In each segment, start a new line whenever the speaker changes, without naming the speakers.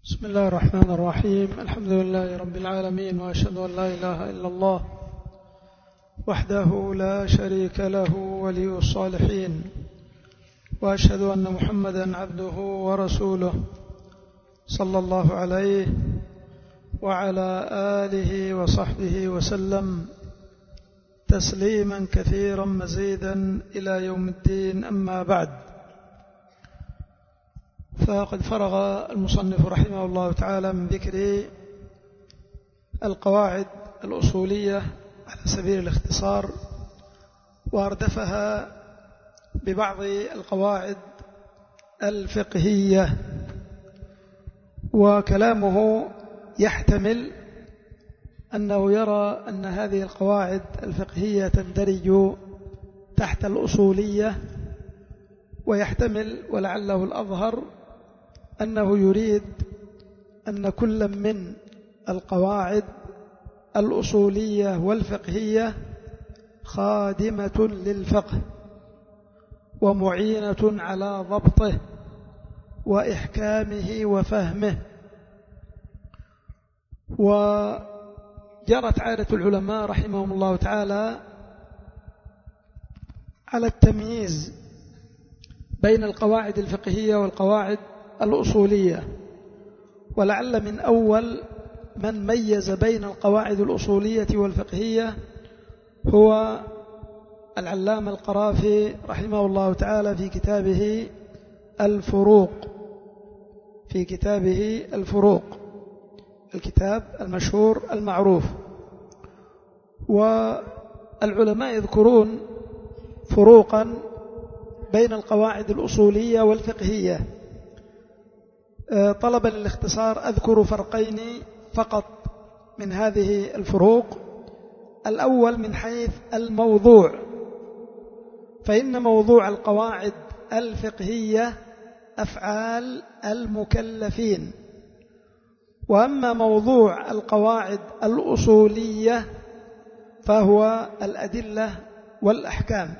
بسم الله الرحمن الرحيم. الحمد لله رب العالمين، وأشهد أن لا إله إلا الله وحده لا شريك له ولي الصالحين، وأشهد أن محمدا عبده ورسوله صلى الله عليه وعلى آله وصحبه وسلم تسليما كثيرا مزيدا إلى يوم الدين. أما بعد، فقد فرغ المصنف رحمه الله تعالى من ذكر القواعد الأصولية على سبيل الاختصار، واردفها ببعض القواعد الفقهية، وكلامه يحتمل أنه يرى أن هذه القواعد الفقهية تندرج تحت الأصولية، ويحتمل ولعله الأظهر أنه يريد أن كل من القواعد الأصولية والفقهية خادمة للفقه ومعينة على ضبطه وإحكامه وفهمه. وجرت عادة العلماء رحمهم الله تعالى على التمييز بين القواعد الفقهية والقواعد الأصولية، ولعل من أول من ميز بين القواعد الأصولية والفقهية هو العلامة القرافي رحمه الله تعالى في كتابه الفروق، الكتاب المشهور المعروف. والعلماء يذكرون فروقا بين القواعد الأصولية والفقهية. طلبا للاختصار أذكر فرقين فقط من هذه الفروق. الأول من حيث الموضوع، فإن موضوع القواعد الفقهية أفعال المكلفين، وأما موضوع القواعد الأصولية فهو الأدلة والأحكام.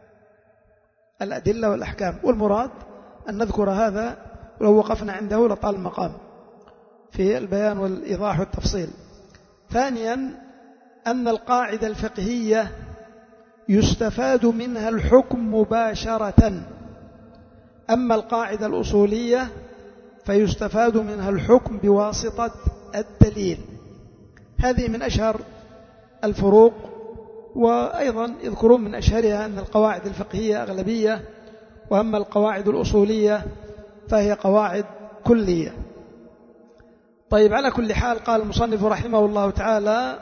والمراد أن نذكر هذا، ولو وقفنا عنده لطال المقام في البيان والإيضاح والتفصيل. ثانيا، أن القاعدة الفقهية يستفاد منها الحكم مباشرة، أما القاعدة الأصولية فيستفاد منها الحكم بواسطة الدليل. هذه من أشهر الفروق. وأيضا يذكرون من أشهرها أن القواعد الفقهية أغلبية، وأما القواعد الأصولية فهي قواعد كلية. طيب، على كل حال، قال المصنف رحمه الله تعالى: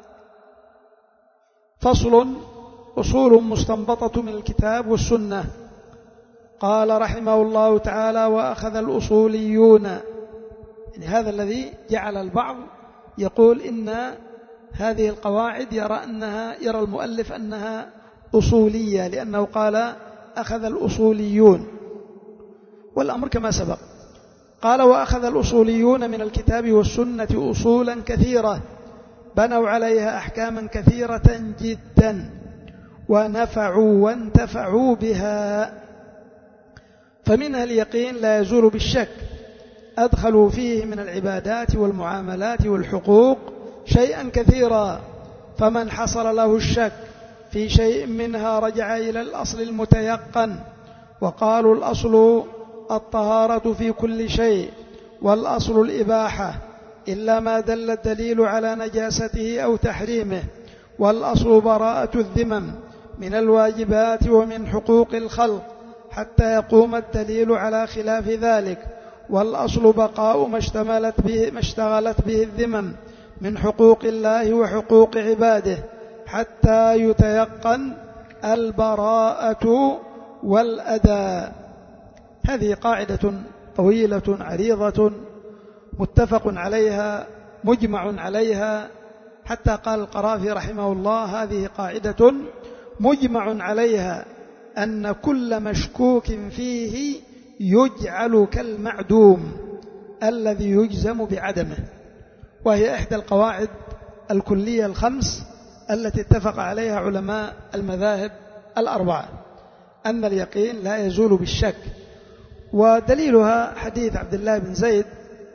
فصل: أصول مستنبطة من الكتاب والسنة. قال رحمه الله تعالى: وأخذ الأصوليون، يعني هذا الذي جعل البعض يقول إن هذه القواعد يرى المؤلف أنها أصولية، لأنه قال أخذ الأصوليون، والأمر كما سبق. قال: وأخذ الأصوليون من الكتاب والسنة أصولا كثيرة بنوا عليها أحكاما كثيرة جدا، ونفعوا وانتفعوا بها. فمنها اليقين لا يزول بالشك، أدخلوا فيه من العبادات والمعاملات والحقوق شيئا كثيرا، فمن حصل له الشك في شيء منها رجع إلى الأصل المتيقن. وقالوا: الأصل الطهارة في كل شيء، والأصل الإباحة إلا ما دل الدليل على نجاسته أو تحريمه، والأصل براءة الذمم من الواجبات ومن حقوق الخلق حتى يقوم الدليل على خلاف ذلك، والأصل بقاء ما اشتغلت به الذمم من حقوق الله وحقوق عباده حتى يتيقن البراءة والأداء. هذه قاعدة طويلة عريضة متفق عليها مجمع عليها، حتى قال القرافي رحمه الله: هذه قاعدة مجمع عليها أن كل مشكوك فيه يجعل كالمعدوم الذي يجزم بعدمه. وهي إحدى القواعد الكلية الخمس التي اتفق عليها علماء المذاهب الأربعة، أن اليقين لا يزول بالشك. ودليلها حديث عبد الله بن زيد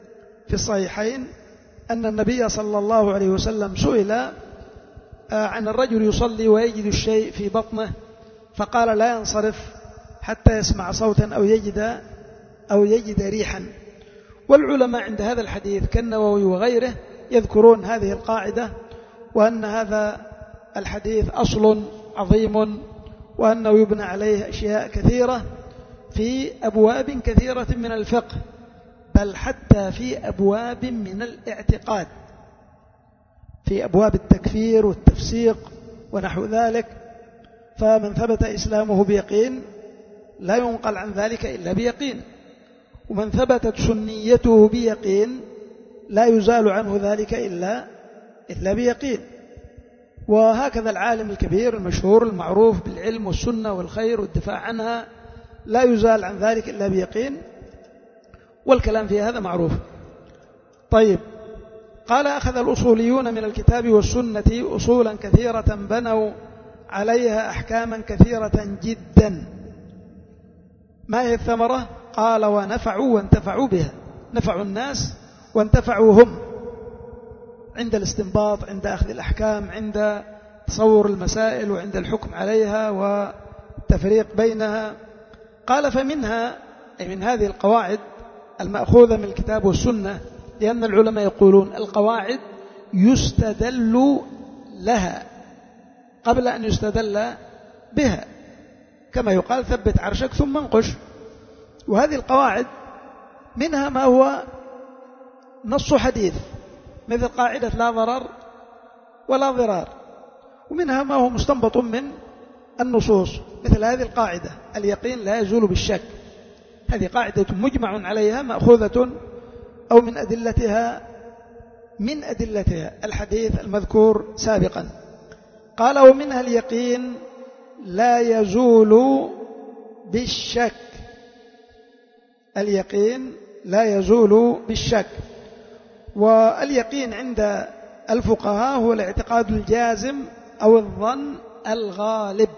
في الصحيحين أن النبي صلى الله عليه وسلم سئل عن الرجل يصلي ويجد الشيء في بطنه فقال لا ينصرف حتى يسمع صوتا أو يجد ريحا. والعلماء عند هذا الحديث كالنووي وغيره يذكرون هذه القاعدة، وأن هذا الحديث أصل عظيم، وأنه يبنى عليه أشياء كثيرة في أبواب كثيرة من الفقه، بل حتى في أبواب من الاعتقاد، في أبواب التكفير والتفسيق ونحو ذلك. فمن ثبت إسلامه بيقين لا ينقل عن ذلك إلا بيقين، ومن ثبتت سنيته بيقين لا يزال عنه ذلك إلا بيقين. وهكذا العالم الكبير المشهور المعروف بالعلم والسنة والخير والدفاع عنها لا يزال عن ذلك إلا بيقين، والكلام في هذا معروف. طيب، قال أخذ الأصوليون من الكتاب والسنة أصولا كثيرة بنوا عليها أحكاما كثيرة جدا. ما هي الثمرة؟ قال ونفعوا وانتفعوا بها، نفعوا الناس وانتفعوا هم عند الاستنباط، عند أخذ الأحكام، عند تصور المسائل، وعند الحكم عليها والتفريق بينها. قال فمنها، أي من هذه القواعد المأخوذة من الكتاب والسنة، لأن العلماء يقولون القواعد يستدل لها قبل أن يستدل بها، كما يقال ثبت عرشك ثم انقش. وهذه القواعد منها ما هو نص حديث مثل قاعدة لا ضرر ولا ضرار، ومنها ما هو مستنبط من النصوص مثل هذه القاعدة اليقين لا يزول بالشك. هذه قاعدة مجمع عليها مأخوذة أو من أدلتها الحديث المذكور سابقا. قال ومنها اليقين لا يزول بالشك، اليقين لا يزول بالشك. واليقين عند الفقهاء هو الاعتقاد الجازم أو الظن الغالب،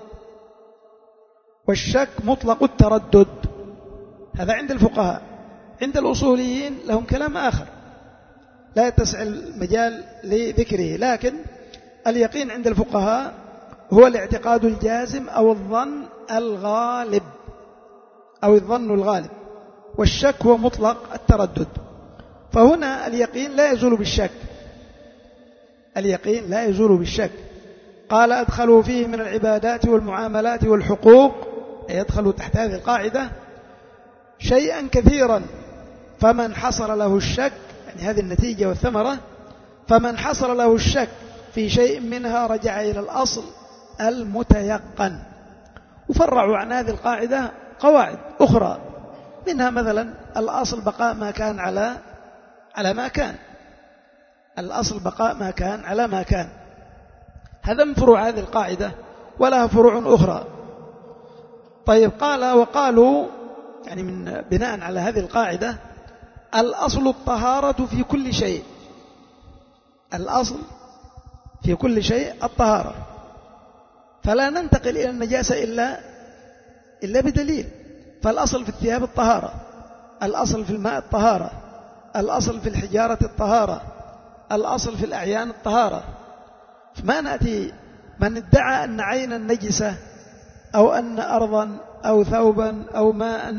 والشك مطلق التردد. هذا عند الفقهاء. عند الأصوليين لهم كلام آخر لا يتسع المجال لذكره، لكن اليقين عند الفقهاء هو الاعتقاد الجازم أو الظن الغالب أو الظن الغالب، والشك هو مطلق التردد. فهنا اليقين لا يزول بالشك، اليقين لا يزول بالشك. قال أدخلوا فيه من العبادات والمعاملات والحقوق، يدخل تحت هذه القاعدة شيئا كثيرا، فمن حصل له الشك، يعني هذه النتيجة والثمرة، فمن حصل له الشك في شيء منها رجع إلى الأصل المتيقن. وفرعوا عن هذه القاعدة قواعد أخرى، منها مثلا الأصل بقاء ما كان على ما كان، الأصل بقاء ما كان على ما كان. هذا من فروع هذه القاعدة، ولها فروع أخرى. طيب، قال وقالوا يعني من بناء على هذه القاعدة الأصل الطهارة في كل شيء، الأصل في كل شيء الطهارة، فلا ننتقل إلى النجاسة إلا بدليل. فالأصل في الثياب الطهارة، الأصل في الماء الطهارة، الأصل في الحجارة الطهارة، الأصل في الأعيان الطهارة. فما نأتي من ادعى أن عينا نجسة أو أن أرضا أو ثوبا أو ماء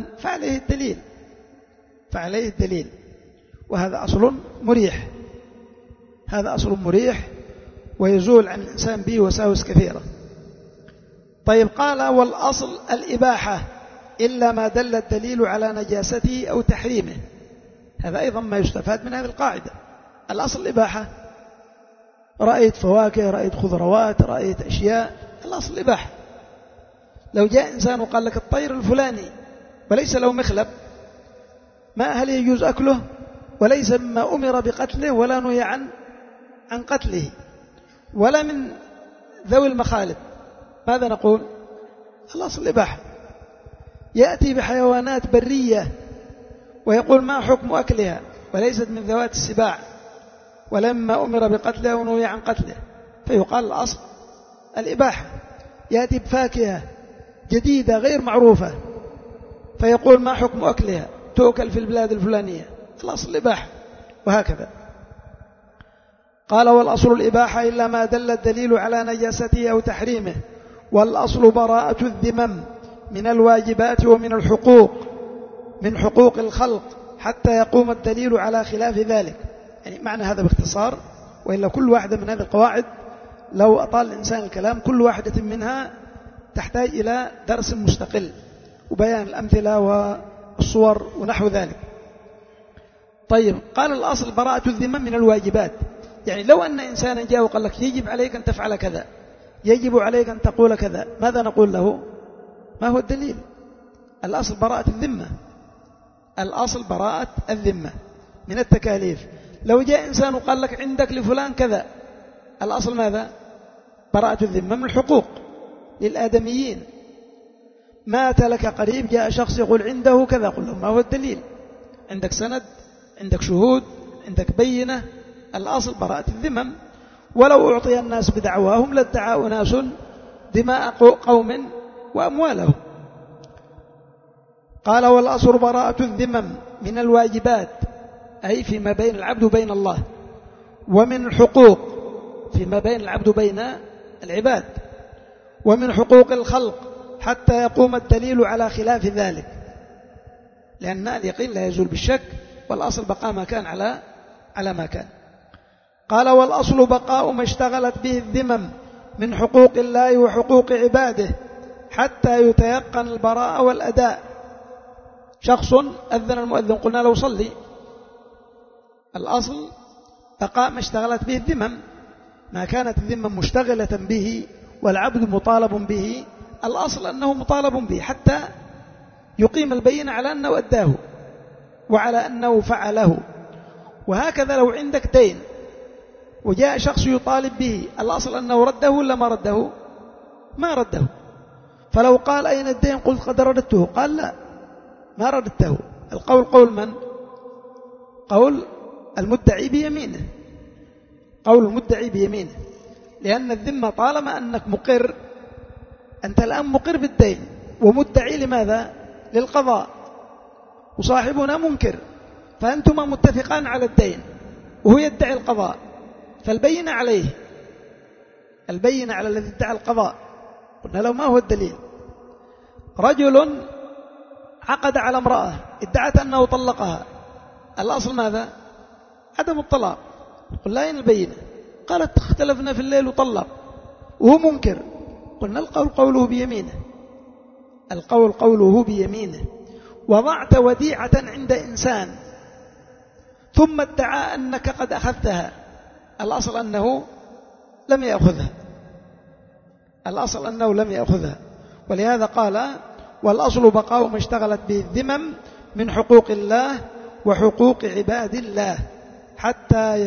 فعليه الدليل، وهذا أصل مريح، هذا أصل مريح ويزول عن الإنسان به وساوس كثيرة. طيب، قال والأصل الإباحة إلا ما دل الدليل على نجاسته أو تحريمه. هذا أيضا ما يستفاد من هذه القاعدة. الأصل الإباحة، رأيت فواكه، رأيت خضروات، رأيت أشياء، الأصل الإباحة. لو جاء إنسان وقال لك الطير الفلاني وليس له مخلب، ما هل يجوز أكله؟ وليس مما أمر بقتله ولا نهي عن قتله، ولا من ذوي المخالب، ماذا نقول؟ الأصل الإباحة. يأتي بحيوانات برية ويقول ما حكم أكلها وليست من ذوات السباع ولما أمر بقتله ونهي عن قتله، فيقال الأصل الإباحة. يأتي بفاكهة جديدة غير معروفة فيقول ما حكم أكلها، تؤكل في البلاد الفلانية، الأصل الإباحة. وهكذا. قال والأصل الإباحة إلا ما دل الدليل على نجاسته أو تحريمه، والأصل براءة الذمم من الواجبات ومن الحقوق من حقوق الخلق حتى يقوم الدليل على خلاف ذلك. يعني معنى هذا باختصار، وإلا كل واحدة من هذه القواعد لو أطال الإنسان الكلام كل واحدة منها تحتاج إلى درس مستقل وبيان الأمثلة والصور ونحو ذلك. طيب، قال الأصل براءة الذمم من الواجبات، يعني لو أن إنسانا جاء وقال لك يجب عليك أن تفعل كذا، يجب عليك أن تقول كذا، ماذا نقول له؟ ما هو الدليل؟ الأصل براءة الذمة، الأصل براءة الذمة من التكاليف. لو جاء إنسان وقال لك عندك لفلان كذا، الأصل ماذا؟ براءة الذمة من الحقوق للآدميين. مات لك قريب، جاء شخص يقول عنده كذا، قل له ما هو الدليل؟ عندك سند، عندك شهود، عندك بينة. الأصل براءة الذمم. ولو أعطي الناس بدعواهم لادعى أناس دماء قوم وأموالهم. قال والأصل براءة الذمم من الواجبات، أي فيما بين العبد وبين الله، ومن الحقوق فيما بين العبد وبين العباد، ومن حقوق الخلق حتى يقوم الدليل على خلاف ذلك، لأن اليقين لا يزول بالشك، والأصل بقاء ما كان على ما كان. قال والأصل بقاء ما اشتغلت به الذمم من حقوق الله وحقوق عباده حتى يتيقن البراءة والأداء. شخص أذن المؤذن قلنا له صلي، الأصل بقاء ما اشتغلت به الذمم، ما كانت الذمم مشتغلة به والعبد مطالب به، الأصل أنه مطالب به حتى يقيم البينة على أنه أداه وعلى أنه فعله. وهكذا لو عندك دين وجاء شخص يطالب به، الأصل أنه رده ولا ما رده؟ ما رده. فلو قال أين الدين قلت قد رددته، قال لا ما رددته. القول قول من؟ قول المدعي بيمينه، قول المدعي بيمينه، لأن الذمة طالما أنك مقر، أنت الآن مقر بالدين ومدعي لماذا؟ للقضاء، وصاحبنا منكر، فأنتما متفقان على الدين وهو يدعي القضاء، فالبينة عليه، البينة على الذي ادعى القضاء. قلنا له ما هو الدليل؟ رجل عقد على امرأة ادعت أنه طلقها، الأصل ماذا؟ عدم الطلاق. قل لا، أين البينة؟ قالت اختلفنا في الليل وطلق وهو منكر. قلنا القول قوله بيمينه، القول قوله بيمينه. وضعت وديعة عند إنسان ثم ادعى أنك قد أخذتها، الأصل أنه لم يأخذها، الأصل أنه لم يأخذها. ولهذا قال والأصل بقاء ما اشتغلت به الذمم من حقوق الله وحقوق عباد الله حتى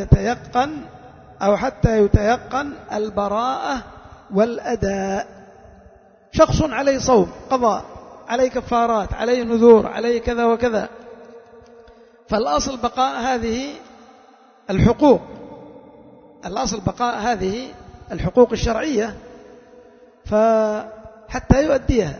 يتيقن البراءة والأداء. شخص عليه صوم قضاء، عليه كفارات، عليه نذور، عليه كذا وكذا، فالأصل بقاء هذه الحقوق، الأصل بقاء هذه الحقوق الشرعية، فحتى يؤديها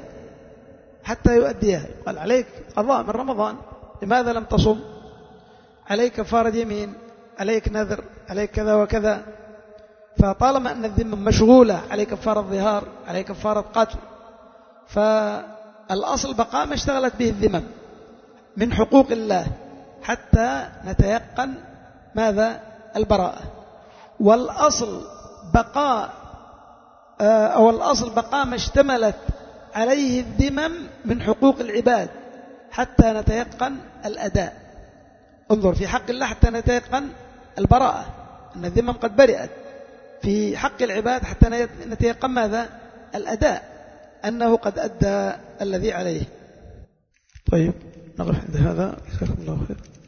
قال عليك قضاء من رمضان، لماذا لم تصم؟ عليك كفارة يمين، عليك نذر، عليك كذا وكذا. فطالما أن الذمة مشغولة، عليك كفارة ظهار، عليك كفارة قتل، فالأصل بقاء ما اشتغلت به الذمم من حقوق الله حتى نتيقن ماذا؟ البراءة. والأصل بقاء ما اشتملت عليه الذمم من حقوق العباد حتى نتيقن الأداء. انظر في حق الله حتى نتيقن البراءة، أن الذمم قد برئت. في حق العباد حتى نتيقن ماذا؟ الأداء، أنه قد أدى الذي عليه. طيب، نقف عند هذا، جزاكم الله خير.